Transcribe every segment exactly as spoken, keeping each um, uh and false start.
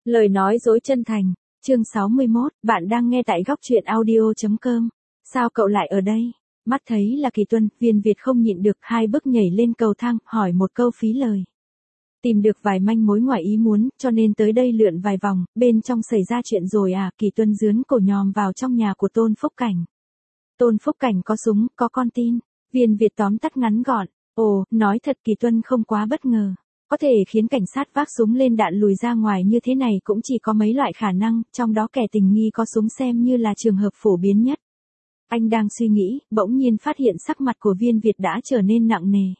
Lời nói dối chân thành, chương sáu mươi mốt, bạn đang nghe tại góc truyện audio.com. Sao cậu lại ở đây? Mắt thấy là Kỳ Tuân, Viên Việt không nhịn được, hai bước nhảy lên cầu thang, hỏi một câu phí lời. Tìm được vài manh mối ngoài ý muốn, cho nên tới đây lượn vài vòng, bên trong xảy ra chuyện rồi à? Kỳ Tuân dướn cổ nhòm vào trong nhà của Tôn Phúc Cảnh. Tôn Phúc Cảnh có súng, có con tin. Viên Việt tóm tắt ngắn gọn. Ồ, nói thật Kỳ Tuân không quá bất ngờ. Có thể khiến cảnh sát vác súng lên đạn lùi ra ngoài như thế này cũng chỉ có mấy loại khả năng, trong đó kẻ tình nghi có súng xem như là trường hợp phổ biến nhất. Anh đang suy nghĩ, bỗng nhiên phát hiện sắc mặt của Viên Việt đã trở nên nặng nề.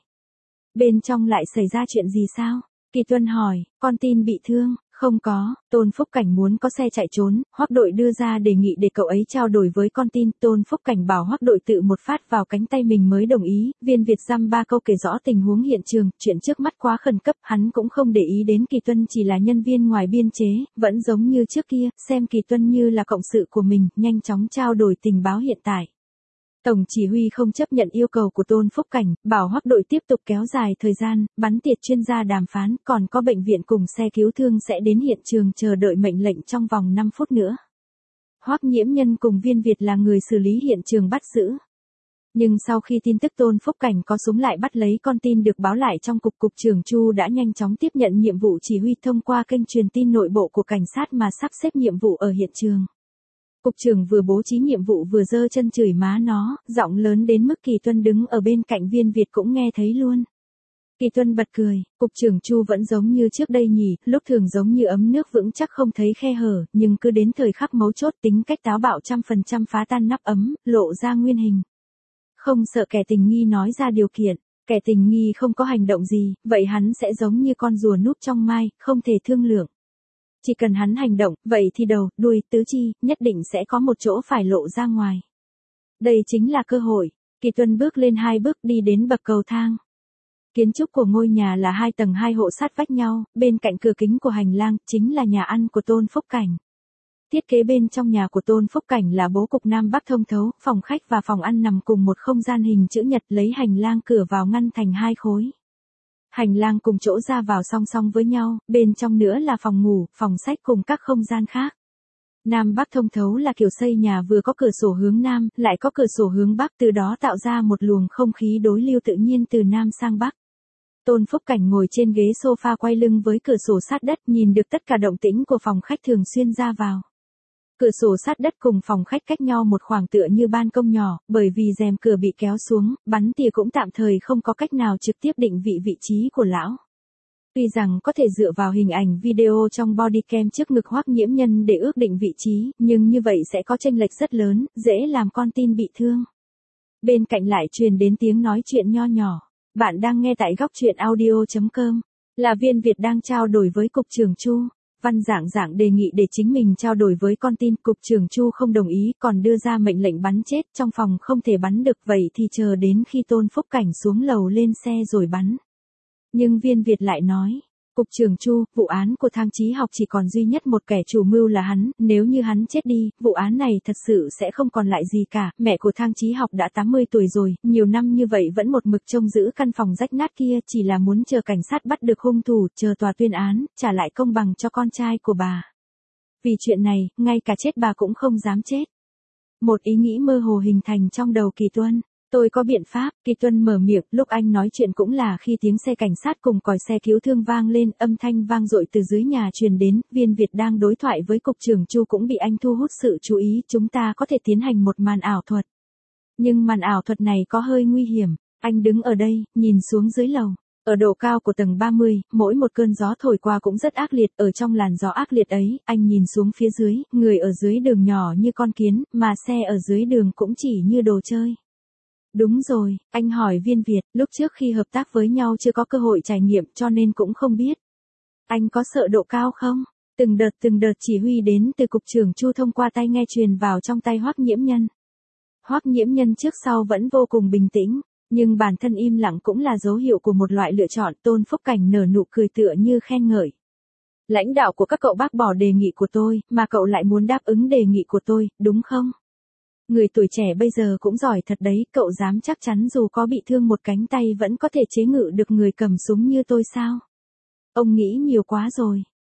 Bên trong lại xảy ra chuyện gì sao? Kỳ Tuân hỏi, con tin bị thương, không có. Tôn Phúc Cảnh muốn có xe chạy trốn, Hoắc Đội đưa ra đề nghị để cậu ấy trao đổi với con tin. Tôn Phúc Cảnh bảo Hoắc Đội tự một phát vào cánh tay mình mới đồng ý. Viên Việt dăm ba câu kể rõ tình huống hiện trường, chuyện trước mắt quá khẩn cấp, hắn cũng không để ý đến Kỳ Tuân chỉ là nhân viên ngoài biên chế, vẫn giống như trước kia, xem Kỳ Tuân như là cộng sự của mình, nhanh chóng trao đổi tình báo hiện tại. Tổng chỉ huy không chấp nhận yêu cầu của Tôn Phúc Cảnh, bảo Hoắc Đội tiếp tục kéo dài thời gian, bắn tiệt chuyên gia đàm phán, còn có bệnh viện cùng xe cứu thương sẽ đến hiện trường chờ đợi mệnh lệnh trong vòng năm phút nữa. Hoắc Nhiễm Nhân cùng Viên Việt là người xử lý hiện trường bắt giữ. Nhưng sau khi tin tức Tôn Phúc Cảnh có súng lại bắt lấy con tin được báo lại trong cục, cục trưởng Chu đã nhanh chóng tiếp nhận nhiệm vụ chỉ huy thông qua kênh truyền tin nội bộ của cảnh sát mà sắp xếp nhiệm vụ ở hiện trường. Cục trưởng vừa bố trí nhiệm vụ vừa giơ chân chửi má nó, giọng lớn đến mức Kỳ Tuân đứng ở bên cạnh Viên Việt cũng nghe thấy luôn. Kỳ Tuân bật cười, cục trưởng Chu vẫn giống như trước đây nhỉ, lúc thường giống như ấm nước vững chắc không thấy khe hở, nhưng cứ đến thời khắc mấu chốt tính cách táo bạo trăm phần trăm phá tan nắp ấm, lộ ra nguyên hình. Không sợ kẻ tình nghi nói ra điều kiện, kẻ tình nghi không có hành động gì, vậy hắn sẽ giống như con rùa núp trong mai, không thể thương lượng. Chỉ cần hắn hành động, vậy thì đầu, đuôi, tứ chi, nhất định sẽ có một chỗ phải lộ ra ngoài. Đây chính là cơ hội. Kỳ Tuân bước lên hai bước đi đến bậc cầu thang. Kiến trúc của ngôi nhà là hai tầng hai hộ sát vách nhau, bên cạnh cửa kính của hành lang, chính là nhà ăn của Tôn Phúc Cảnh. Thiết kế bên trong nhà của Tôn Phúc Cảnh là bố cục Nam Bắc thông thấu, phòng khách và phòng ăn nằm cùng một không gian hình chữ nhật lấy hành lang cửa vào ngăn thành hai khối. Hành lang cùng chỗ ra vào song song với nhau, bên trong nữa là phòng ngủ, phòng sách cùng các không gian khác. Nam Bắc thông thấu là kiểu xây nhà vừa có cửa sổ hướng Nam, lại có cửa sổ hướng Bắc, từ đó tạo ra một luồng không khí đối lưu tự nhiên từ Nam sang Bắc. Tôn Phúc Cảnh ngồi trên ghế sofa quay lưng với cửa sổ sát đất, nhìn được tất cả động tĩnh của phòng khách thường xuyên ra vào. Cửa sổ sát đất cùng phòng khách cách nhau một khoảng tựa như ban công nhỏ, bởi vì rèm cửa bị kéo xuống, bắn tỉa cũng tạm thời không có cách nào trực tiếp định vị vị trí của lão. Tuy rằng có thể dựa vào hình ảnh video trong bodycam trước ngực Hoắc Nhiễm Nhân để ước định vị trí, nhưng như vậy sẽ có chênh lệch rất lớn, dễ làm con tin bị thương. Bên cạnh lại truyền đến tiếng nói chuyện nho nhỏ. Bạn đang nghe tại góc truyện audio.com. Là Viên Việt đang trao đổi với cục trưởng Chu. Văn Dạng Dạng đề nghị để chính mình trao đổi với con tin, cục trưởng Chu không đồng ý, còn đưa ra mệnh lệnh bắn chết, trong phòng không thể bắn được, vậy thì chờ đến khi Tôn Phúc Cảnh xuống lầu lên xe rồi bắn. Nhưng Viên Việt lại nói, cục trưởng Chu, vụ án của Thang Chí Học chỉ còn duy nhất một kẻ chủ mưu là hắn, nếu như hắn chết đi, vụ án này thật sự sẽ không còn lại gì cả, mẹ của Thang Chí Học đã tám mươi tuổi rồi, nhiều năm như vậy vẫn một mực trông giữ căn phòng rách nát kia, chỉ là muốn chờ cảnh sát bắt được hung thủ, chờ tòa tuyên án, trả lại công bằng cho con trai của bà. Vì chuyện này, ngay cả chết bà cũng không dám chết. Một ý nghĩ mơ hồ hình thành trong đầu Kỳ Tuân. Tôi có biện pháp, Kỳ Tuân mở miệng, lúc anh nói chuyện cũng là khi tiếng xe cảnh sát cùng còi xe cứu thương vang lên, âm thanh vang dội từ dưới nhà truyền đến, Viên Việt đang đối thoại với cục trưởng Chu cũng bị anh thu hút sự chú ý, chúng ta có thể tiến hành một màn ảo thuật. Nhưng màn ảo thuật này có hơi nguy hiểm, anh đứng ở đây, nhìn xuống dưới lầu. Ở độ cao của tầng ba mươi, mỗi một cơn gió thổi qua cũng rất ác liệt, ở trong làn gió ác liệt ấy, anh nhìn xuống phía dưới, người ở dưới đường nhỏ như con kiến, mà xe ở dưới đường cũng chỉ như đồ chơi. Đúng rồi, anh hỏi Viên Việt, lúc trước khi hợp tác với nhau chưa có cơ hội trải nghiệm cho nên cũng không biết. Anh có sợ độ cao không? Từng đợt từng đợt chỉ huy đến từ cục trưởng Chu thông qua tai nghe truyền vào trong tay Hoắc Nhiễm Nhân. Hoắc Nhiễm Nhân trước sau vẫn vô cùng bình tĩnh, nhưng bản thân im lặng cũng là dấu hiệu của một loại lựa chọn. Tôn Phúc Cảnh nở nụ cười tựa như khen ngợi. Lãnh đạo của các cậu bác bỏ đề nghị của tôi, mà cậu lại muốn đáp ứng đề nghị của tôi, đúng không? Người tuổi trẻ bây giờ cũng giỏi thật đấy, cậu dám chắc chắn dù có bị thương một cánh tay vẫn có thể chế ngự được người cầm súng như tôi sao? Ông nghĩ nhiều quá rồi.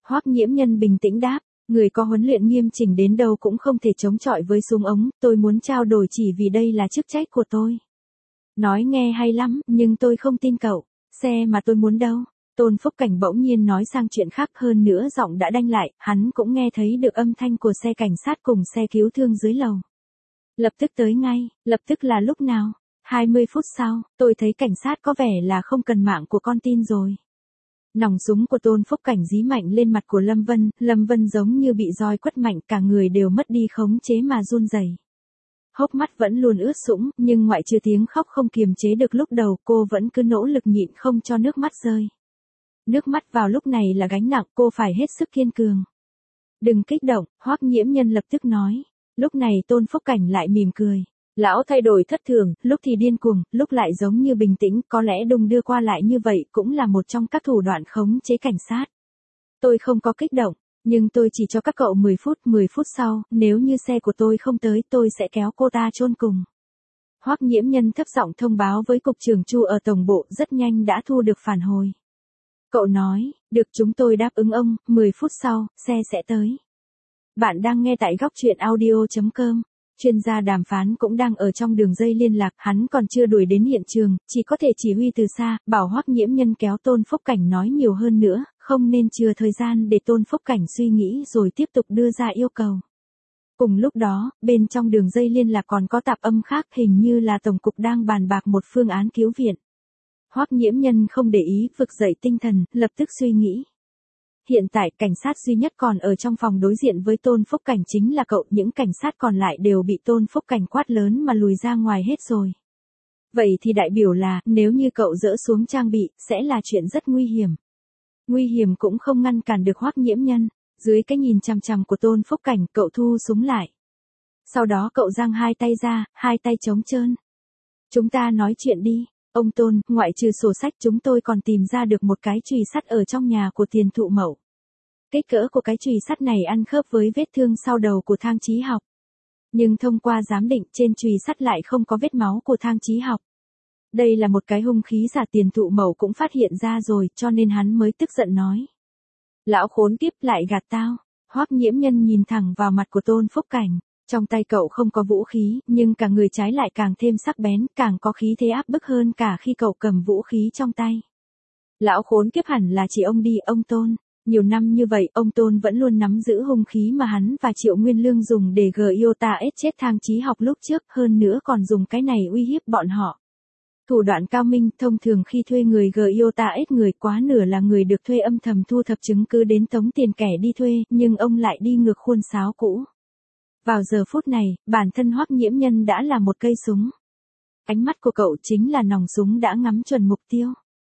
Hoắc Nhiễm Nhân bình tĩnh đáp, người có huấn luyện nghiêm chỉnh đến đâu cũng không thể chống chọi với súng ống, tôi muốn trao đổi chỉ vì đây là chức trách của tôi. Nói nghe hay lắm, nhưng tôi không tin cậu, xe mà tôi muốn đâu. Tôn Phúc Cảnh bỗng nhiên nói sang chuyện khác, hơn nữa giọng đã đanh lại, hắn cũng nghe thấy được âm thanh của xe cảnh sát cùng xe cứu thương dưới lầu. Lập tức tới ngay, lập tức là lúc nào? hai mươi phút sau, tôi thấy cảnh sát có vẻ là không cần mạng của con tin rồi. Nòng súng của Tôn Phúc Cảnh dí mạnh lên mặt của Lâm Vân, Lâm Vân giống như bị roi quất mạnh, cả người đều mất đi khống chế mà run rẩy. Hốc mắt vẫn luôn ướt sũng, nhưng ngoại trừ tiếng khóc không kiềm chế được lúc đầu, cô vẫn cứ nỗ lực nhịn không cho nước mắt rơi. Nước mắt vào lúc này là gánh nặng, cô phải hết sức kiên cường. Đừng kích động, Hoắc Nhiễm Nhân lập tức nói. Lúc này Tôn Phúc Cảnh lại mỉm cười. Lão thay đổi thất thường, lúc thì điên cuồng, lúc lại giống như bình tĩnh, có lẽ đung đưa qua lại như vậy cũng là một trong các thủ đoạn khống chế cảnh sát. Tôi không có kích động, nhưng tôi chỉ cho các cậu mười phút, mười phút sau, nếu như xe của tôi không tới, tôi sẽ kéo cô ta chôn cùng. Hoắc Nhiễm Nhân thấp giọng thông báo với cục trưởng Chu ở tổng bộ, rất nhanh đã thu được phản hồi. Cậu nói, được, chúng tôi đáp ứng ông, mười phút sau, xe sẽ tới. Bạn đang nghe tại góc truyện audio chấm com. Chuyên gia đàm phán cũng đang ở trong đường dây liên lạc, hắn còn chưa đuổi đến hiện trường, chỉ có thể chỉ huy từ xa, bảo Hoắc Nhiễm Nhân kéo Tôn Phúc Cảnh nói nhiều hơn nữa, không nên chừa thời gian để Tôn Phúc Cảnh suy nghĩ rồi tiếp tục đưa ra yêu cầu. Cùng lúc đó, bên trong đường dây liên lạc còn có tạp âm khác, hình như là Tổng cục đang bàn bạc một phương án cứu viện. Hoắc Nhiễm Nhân không để ý, vực dậy tinh thần, lập tức suy nghĩ. Hiện tại cảnh sát duy nhất còn ở trong phòng đối diện với Tôn Phúc Cảnh chính là cậu, những cảnh sát còn lại đều bị Tôn Phúc Cảnh quát lớn mà lùi ra ngoài hết rồi. Vậy thì đại biểu là, nếu như cậu dỡ xuống trang bị, sẽ là chuyện rất nguy hiểm. Nguy hiểm cũng không ngăn cản được Hoắc Nhiễm Nhân, dưới cái nhìn chằm chằm của Tôn Phúc Cảnh, cậu thu súng lại. Sau đó cậu giang hai tay ra, hai tay trống trơn. Chúng ta nói chuyện đi. Ông Tôn, ngoại trừ sổ sách chúng tôi còn tìm ra được một cái chùy sắt ở trong nhà của Tiền Thụ Mậu. Kích cỡ của cái chùy sắt này ăn khớp với vết thương sau đầu của Thang Chí Học. Nhưng thông qua giám định trên chùy sắt lại không có vết máu của Thang Chí Học. Đây là một cái hung khí giả, Tiền Thụ Mậu cũng phát hiện ra rồi, cho nên hắn mới tức giận nói. Lão khốn kiếp, lại gạt tao. Hoắc Nhiễm Nhân nhìn thẳng vào mặt của Tôn Phúc Cảnh. Trong tay cậu không có vũ khí, nhưng cả người trái lại càng thêm sắc bén, càng có khí thế áp bức hơn cả khi cậu cầm vũ khí trong tay. Lão khốn kiếp hẳn là chỉ ông đi, ông Tôn. Nhiều năm như vậy, ông Tôn vẫn luôn nắm giữ hung khí mà hắn và Triệu Nguyên Lương dùng để gờ Iota ét chết Thang Chí Học lúc trước, hơn nữa còn dùng cái này uy hiếp bọn họ. Thủ đoạn cao minh, thông thường khi thuê người gờ Iota ét người, quá nửa là người được thuê âm thầm thu thập chứng cứ đến tống tiền kẻ đi thuê, nhưng ông lại đi ngược khuôn sáo cũ. Vào giờ phút này, bản thân Hoắc Nhiễm Nhân đã là một cây súng. Ánh mắt của cậu chính là nòng súng đã ngắm chuẩn mục tiêu.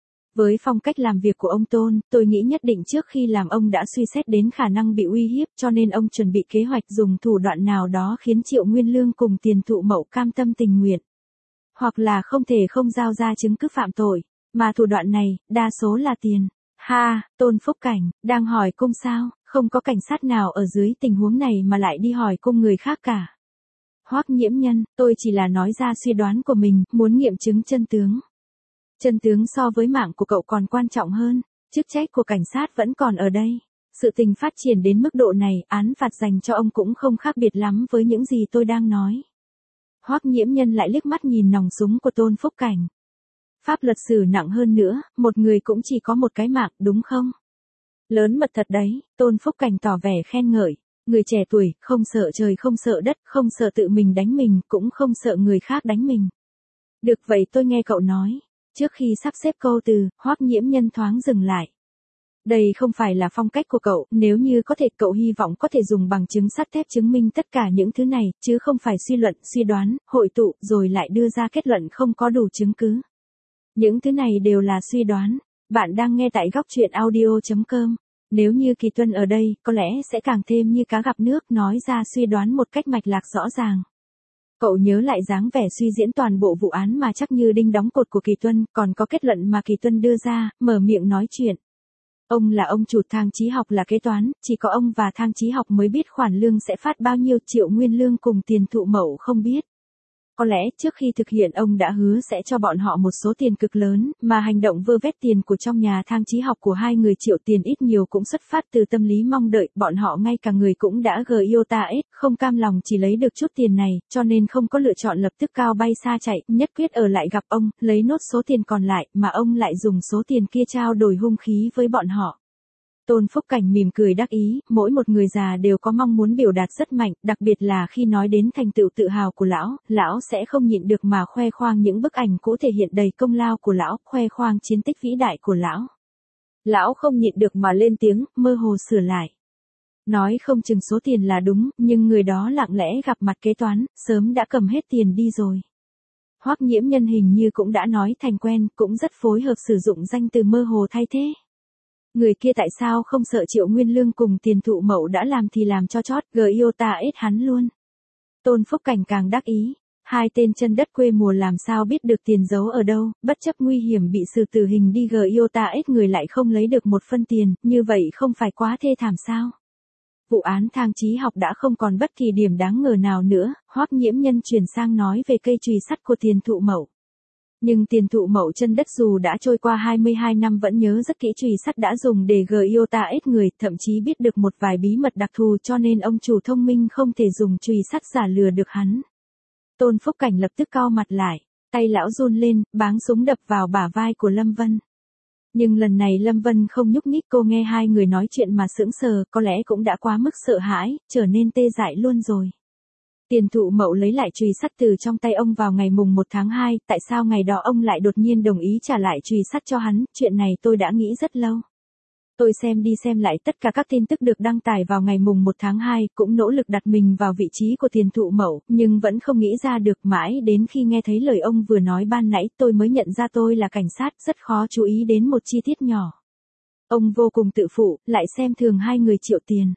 Với phong cách làm việc của ông Tôn, tôi nghĩ nhất định trước khi làm ông đã suy xét đến khả năng bị uy hiếp, cho nên ông chuẩn bị kế hoạch dùng thủ đoạn nào đó khiến Triệu Nguyên Lương cùng Tiền Thụ Mậu cam tâm tình nguyện. Hoặc là không thể không giao ra chứng cứ phạm tội, mà thủ đoạn này, đa số là tiền. Ha, Tôn Phúc Cảnh, đang hỏi cung sao, không có cảnh sát nào ở dưới tình huống này mà lại đi hỏi cung người khác cả. Hoắc Nhiễm Nhân, tôi chỉ là nói ra suy đoán của mình, muốn nghiệm chứng chân tướng. Chân tướng so với mạng của cậu còn quan trọng hơn, chức trách của cảnh sát vẫn còn ở đây. Sự tình phát triển đến mức độ này, án phạt dành cho ông cũng không khác biệt lắm với những gì tôi đang nói. Hoắc Nhiễm Nhân lại liếc mắt nhìn nòng súng của Tôn Phúc Cảnh. Pháp luật xử nặng hơn nữa, một người cũng chỉ có một cái mạng, đúng không? Lớn mật thật đấy, Tôn Phúc Cảnh tỏ vẻ khen ngợi. Người trẻ tuổi, không sợ trời không sợ đất, không sợ tự mình đánh mình, cũng không sợ người khác đánh mình. Được vậy tôi nghe cậu nói. Trước khi sắp xếp câu từ, Hoắc Nhiễm Nhân thoáng dừng lại. Đây không phải là phong cách của cậu, nếu như có thể cậu hy vọng có thể dùng bằng chứng sắt thép chứng minh tất cả những thứ này, chứ không phải suy luận, suy đoán, hội tụ, rồi lại đưa ra kết luận không có đủ chứng cứ. Những thứ này đều là suy đoán. Bạn đang nghe tại góc truyện audio chấm com. Nếu như Kỳ Tuân ở đây, có lẽ sẽ càng thêm như cá gặp nước, nói ra suy đoán một cách mạch lạc rõ ràng. Cậu nhớ lại dáng vẻ suy diễn toàn bộ vụ án mà chắc như đinh đóng cột của Kỳ Tuân, còn có kết luận mà Kỳ Tuân đưa ra, mở miệng nói chuyện. Ông là ông chủ, Thang Chí Học là kế toán, chỉ có ông và Thang Chí Học mới biết khoản lương sẽ phát bao nhiêu, Triệu Nguyên Lương cùng Tiền Thụ Mậu không biết. Có lẽ trước khi thực hiện ông đã hứa sẽ cho bọn họ một số tiền cực lớn, mà hành động vơ vét tiền của trong nhà Thang Chí Học của hai người Triệu Tiền ít nhiều cũng xuất phát từ tâm lý mong đợi, bọn họ ngay cả người cũng đã gờ yêu ta ết, không cam lòng chỉ lấy được chút tiền này, cho nên không có lựa chọn lập tức cao bay xa chạy, nhất quyết ở lại gặp ông, lấy nốt số tiền còn lại, mà ông lại dùng số tiền kia trao đổi hung khí với bọn họ. Tôn Phúc Cảnh mỉm cười đắc ý, mỗi một người già đều có mong muốn biểu đạt rất mạnh, đặc biệt là khi nói đến thành tựu tự hào của lão, lão sẽ không nhịn được mà khoe khoang những bức ảnh cũ thể hiện đầy công lao của lão, khoe khoang chiến tích vĩ đại của lão. Lão không nhịn được mà lên tiếng, mơ hồ sửa lại. Nói không chừng số tiền là đúng, nhưng người đó lặng lẽ gặp mặt kế toán, sớm đã cầm hết tiền đi rồi. Hoắc Nhiễm Nhân hình như cũng đã nói thành quen, cũng rất phối hợp sử dụng danh từ mơ hồ thay thế. Người kia tại sao không sợ Triệu Nguyên Lương cùng Tiền Thụ Mậu đã làm thì làm cho chót, gờ yêu ta ết hắn luôn. Tôn Phúc Cảnh càng đắc ý, hai tên chân đất quê mùa làm sao biết được tiền giấu ở đâu, bất chấp nguy hiểm bị xử tử hình đi gờ yêu ta ết người lại không lấy được một phân tiền, như vậy không phải quá thê thảm sao? Vụ án Thang Chí Học đã không còn bất kỳ điểm đáng ngờ nào nữa, Hoắc Nhiễm Nhân chuyển sang nói về cây chùy sắt của Tiền Thụ Mậu. Nhưng Tiền Thụ Mậu chân đất dù đã trôi qua hai mươi hai năm vẫn nhớ rất kỹ chùy sắt đã dùng để gờ yêu ta ết người, thậm chí biết được một vài bí mật đặc thù cho nên ông chủ thông minh không thể dùng chùy sắt giả lừa được hắn. Tôn Phúc Cảnh lập tức cau mặt lại, tay lão run lên, báng súng đập vào bả vai của Lâm Vân. Nhưng lần này Lâm Vân không nhúc nhích, cô nghe hai người nói chuyện mà sững sờ, có lẽ cũng đã quá mức sợ hãi, trở nên tê dại luôn rồi. Tiền Thụ Mậu lấy lại chùy sắt từ trong tay ông vào ngày mùng một tháng hai, tại sao ngày đó ông lại đột nhiên đồng ý trả lại chùy sắt cho hắn, chuyện này tôi đã nghĩ rất lâu. Tôi xem đi xem lại tất cả các tin tức được đăng tải vào ngày mùng một tháng hai, cũng nỗ lực đặt mình vào vị trí của Tiền Thụ Mậu, nhưng vẫn không nghĩ ra được, mãi đến khi nghe thấy lời ông vừa nói ban nãy tôi mới nhận ra tôi là cảnh sát, rất khó chú ý đến một chi tiết nhỏ. Ông vô cùng tự phụ, lại xem thường hai người Triệu Tiền.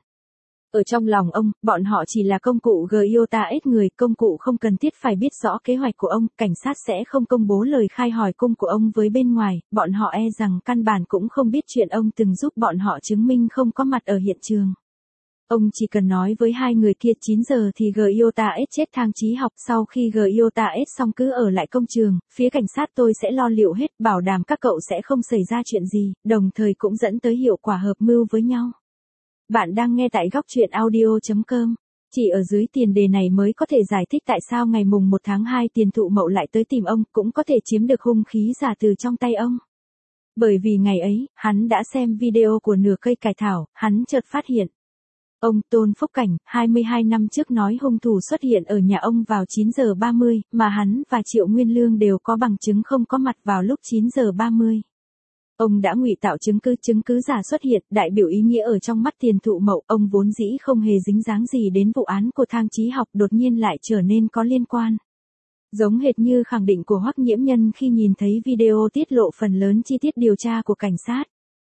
Ở trong lòng ông, bọn họ chỉ là công cụ gờ yêu ta ết người, công cụ không cần thiết phải biết rõ kế hoạch của ông, cảnh sát sẽ không công bố lời khai hỏi cung của ông với bên ngoài, bọn họ e rằng căn bản cũng không biết chuyện ông từng giúp bọn họ chứng minh không có mặt ở hiện trường. Ông chỉ cần nói với hai người kia chín giờ thì gờ yêu ta ết chết Thang Chí Học, sau khi gờ yêu ta ết xong cứ ở lại công trường, phía cảnh sát tôi sẽ lo liệu hết, bảo đảm các cậu sẽ không xảy ra chuyện gì, đồng thời cũng dẫn tới hiệu quả hợp mưu với nhau. Bạn đang nghe tại góc truyện audio chấm com. Chỉ ở dưới tiền đề này mới có thể giải thích tại sao ngày mùng một tháng hai Tiền Thụ Mậu lại tới tìm ông, cũng có thể chiếm được hung khí giả từ trong tay ông. Bởi vì ngày ấy, hắn đã xem video của nửa cây cải thảo, hắn chợt phát hiện. Ông Tôn Phúc Cảnh, hai mươi hai năm trước nói hung thủ xuất hiện ở nhà ông vào chín giờ ba mươi, mà hắn và Triệu Nguyên Lương đều có bằng chứng không có mặt vào lúc chín giờ ba mươi. Ông đã ngụy tạo chứng cứ, chứng cứ giả xuất hiện, đại biểu ý nghĩa ở trong mắt Tiền Thụ Mậu, ông vốn dĩ không hề dính dáng gì đến vụ án của Thang Chí Học, đột nhiên lại trở nên có liên quan. Giống hệt như khẳng định của Hoắc Nhiễm Nhân khi nhìn thấy video tiết lộ phần lớn chi tiết điều tra của cảnh sát.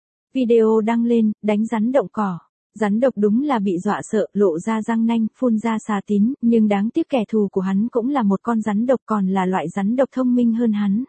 Video đăng lên, đánh rắn động cỏ. Rắn độc đúng là bị dọa sợ, lộ ra răng nanh, phun ra xà tín, nhưng đáng tiếc kẻ thù của hắn cũng là một con rắn độc, còn là loại rắn độc thông minh hơn hắn.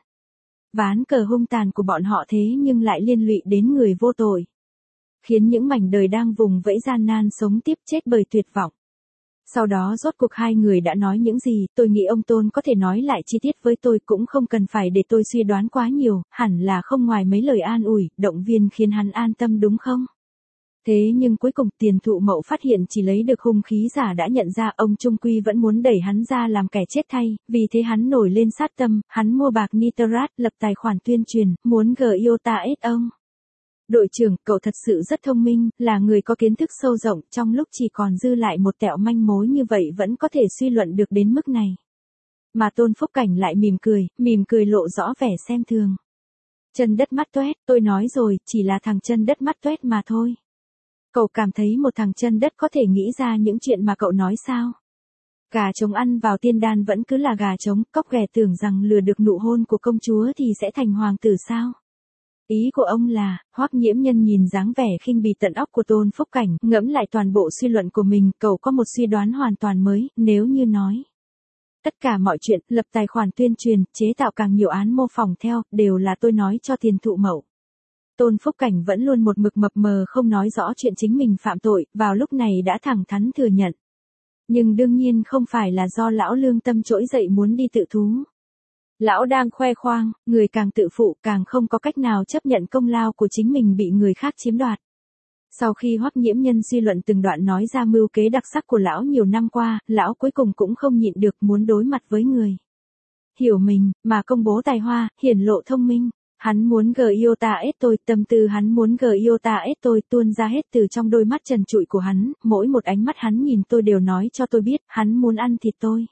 Ván cờ hung tàn của bọn họ thế nhưng lại liên lụy đến người vô tội. Khiến những mảnh đời đang vùng vẫy gian nan sống tiếp chết bởi tuyệt vọng. Sau đó rốt cuộc hai người đã nói những gì, tôi nghĩ ông Tôn có thể nói lại chi tiết với tôi, cũng không cần phải để tôi suy đoán quá nhiều, hẳn là không ngoài mấy lời an ủi, động viên khiến hắn an tâm đúng không? Thế nhưng cuối cùng Tiền Thụ Mậu phát hiện chỉ lấy được hung khí giả đã nhận ra, ông trung quy vẫn muốn đẩy hắn ra làm kẻ chết thay, vì thế hắn nổi lên sát tâm, hắn mua bạc nitrat, lập tài khoản tuyên truyền, muốn gờ yêu ta ết ông. Đội trưởng, cậu thật sự rất thông minh, là người có kiến thức sâu rộng, trong lúc chỉ còn dư lại một tẹo manh mối như vậy vẫn có thể suy luận được đến mức này. Mà Tôn Phúc Cảnh lại mỉm cười, mỉm cười lộ rõ vẻ xem thường. Chân đất mắt toét, tôi nói rồi, chỉ là thằng chân đất mắt toét mà thôi. Cậu cảm thấy một thằng chân đất có thể nghĩ ra những chuyện mà cậu nói sao? Gà trống ăn vào tiên đan vẫn cứ là gà trống, cóc ghẻ tưởng rằng lừa được nụ hôn của công chúa thì sẽ thành hoàng tử sao? Ý của ông là, Hoắc Nhiễm Nhân nhìn dáng vẻ khinh bỉ tận óc của Tôn Phúc Cảnh, ngẫm lại toàn bộ suy luận của mình, cậu có một suy đoán hoàn toàn mới, nếu như nói. Tất cả mọi chuyện, lập tài khoản tuyên truyền, chế tạo càng nhiều án mô phỏng theo, đều là tôi nói cho Tiền Thụ Mậu. Tôn Phúc Cảnh vẫn luôn một mực mập mờ không nói rõ chuyện chính mình phạm tội, vào lúc này đã thẳng thắn thừa nhận. Nhưng đương nhiên không phải là do lão lương tâm trỗi dậy muốn đi tự thú. Lão đang khoe khoang, người càng tự phụ càng không có cách nào chấp nhận công lao của chính mình bị người khác chiếm đoạt. Sau khi Hoắc Nhiễm Nhân suy luận từng đoạn nói ra mưu kế đặc sắc của lão nhiều năm qua, lão cuối cùng cũng không nhịn được muốn đối mặt với người. Hiểu mình, mà công bố tài hoa, hiển lộ thông minh. Hắn muốn giota ết tôi, tâm tư hắn muốn giota ết tôi tuôn ra hết từ trong đôi mắt trần trụi của hắn, mỗi một ánh mắt hắn nhìn tôi đều nói cho tôi biết, hắn muốn ăn thịt tôi.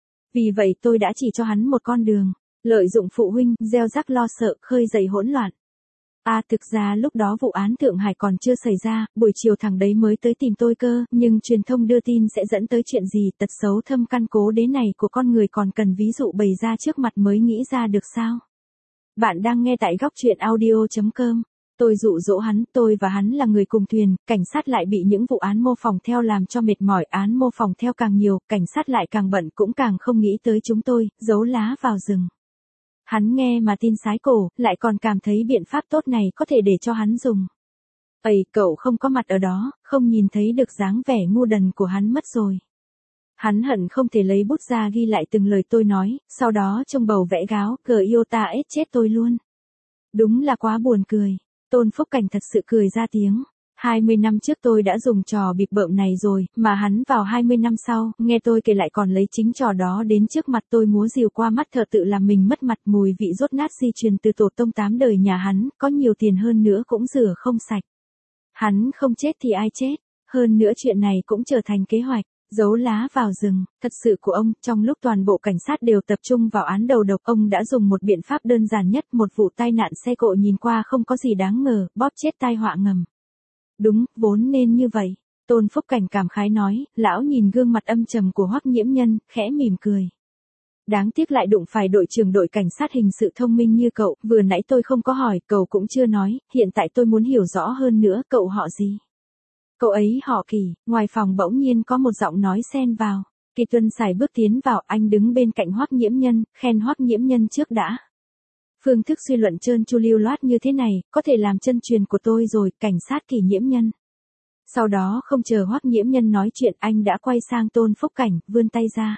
Vì vậy tôi đã chỉ cho hắn một con đường, lợi dụng phụ huynh, gieo rắc lo sợ, khơi dậy hỗn loạn. À thực ra lúc đó vụ án Thượng Hải còn chưa xảy ra, buổi chiều thằng đấy mới tới tìm tôi cơ, nhưng truyền thông đưa tin sẽ dẫn tới chuyện gì, tật xấu thâm căn cố đế này của con người còn cần ví dụ bày ra trước mặt mới nghĩ ra được sao. Bạn đang nghe tại góc truyện audio chấm com. Tôi dụ dỗ hắn, tôi và hắn là người cùng thuyền, cảnh sát lại bị những vụ án mô phỏng theo làm cho mệt mỏi, án mô phỏng theo càng nhiều, cảnh sát lại càng bận cũng càng không nghĩ tới chúng tôi, giấu lá vào rừng. Hắn nghe mà tin sái cổ, lại còn cảm thấy biện pháp tốt này có thể để cho hắn dùng. Ây, cậu không có mặt ở đó, không nhìn thấy được dáng vẻ ngu đần của hắn mất rồi. Hắn hận không thể lấy bút ra ghi lại từng lời tôi nói, sau đó trông bầu vẽ gáo, giota ết chết tôi luôn. Đúng là quá buồn cười. Tôn Phúc Cảnh thật sự cười ra tiếng. hai mươi năm trước tôi đã dùng trò bịp bợm này rồi, mà hắn vào hai mươi năm sau, nghe tôi kể lại còn lấy chính trò đó đến trước mặt tôi múa rìu qua mắt thợ tự làm mình mất mặt, mùi vị rốt nát di truyền từ tổ tông tám đời nhà hắn, có nhiều tiền hơn nữa cũng rửa không sạch. Hắn không chết thì ai chết, hơn nữa chuyện này cũng trở thành kế hoạch. Giấu lá vào rừng, thật sự của ông, trong lúc toàn bộ cảnh sát đều tập trung vào án đầu độc, ông đã dùng một biện pháp đơn giản nhất, một vụ tai nạn xe cộ nhìn qua không có gì đáng ngờ, bóp chết tai họa ngầm. Đúng, vốn nên như vậy. Tôn Phúc Cảnh cảm khái nói, lão nhìn gương mặt âm trầm của Hoắc Nhiễm Nhân, khẽ mỉm cười. Đáng tiếc lại đụng phải đội trưởng đội cảnh sát hình sự thông minh như cậu, vừa nãy tôi không có hỏi, cậu cũng chưa nói, hiện tại tôi muốn hiểu rõ hơn nữa, cậu họ gì? Cậu ấy họ Kỳ. Ngoài phòng bỗng nhiên có một giọng nói xen vào. Kỳ Tuân xài bước tiến vào, anh đứng bên cạnh Hoắc Nhiễm Nhân, khen Hoắc Nhiễm Nhân trước đã. Phương thức suy luận trơn tru lưu loát như thế này, có thể làm chân truyền của tôi rồi, cảnh sát Kỳ Nhiễm Nhân. Sau đó không chờ Hoắc Nhiễm Nhân nói chuyện, anh đã quay sang Tôn Phúc Cảnh, vươn tay ra.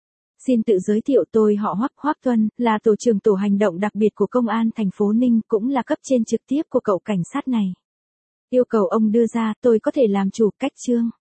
Xin tự giới thiệu, tôi họ Hoắc, Hoắc Tuân, là tổ trưởng tổ hành động đặc biệt của công an thành phố Ninh, cũng là cấp trên trực tiếp của cậu cảnh sát này. Yêu cầu ông đưa ra, tôi có thể làm chủ, cách chương.